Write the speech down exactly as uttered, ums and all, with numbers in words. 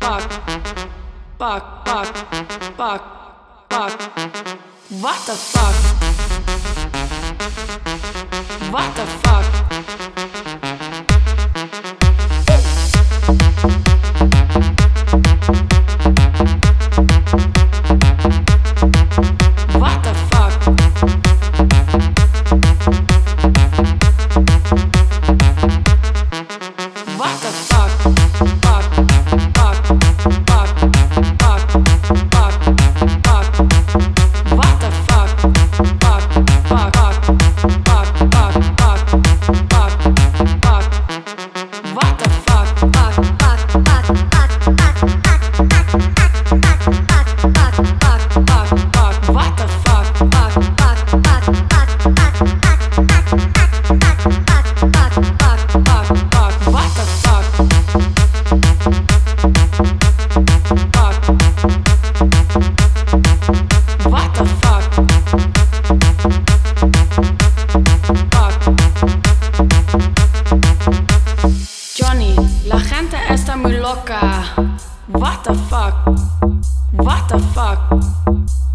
fuck, fuck, fuck, fuck. What the fuck? What the fuck? What the fuck? What the fuck? Fuck, fuck, fuck, fuck, fuck, fuck. What the fuck? Fuck, fuck, fuck, fuck, fuck, fuck, fuck, fuck. What the fuck? Fuck, fuck, fuck, fuck, fuck, fuck, fuck, fuck, fuck, fuck, fuck, fuck, fuck. What the fuck? Fuck, fuck, fuck, fuck, fuck, fuck, fuck, fuck, fuck, fuck, fuck, fuck, fuck. What the fuck? Fuck. What the fuck? Fuck. Johnny, la gente está muy loca. What the fuck? What the fuck?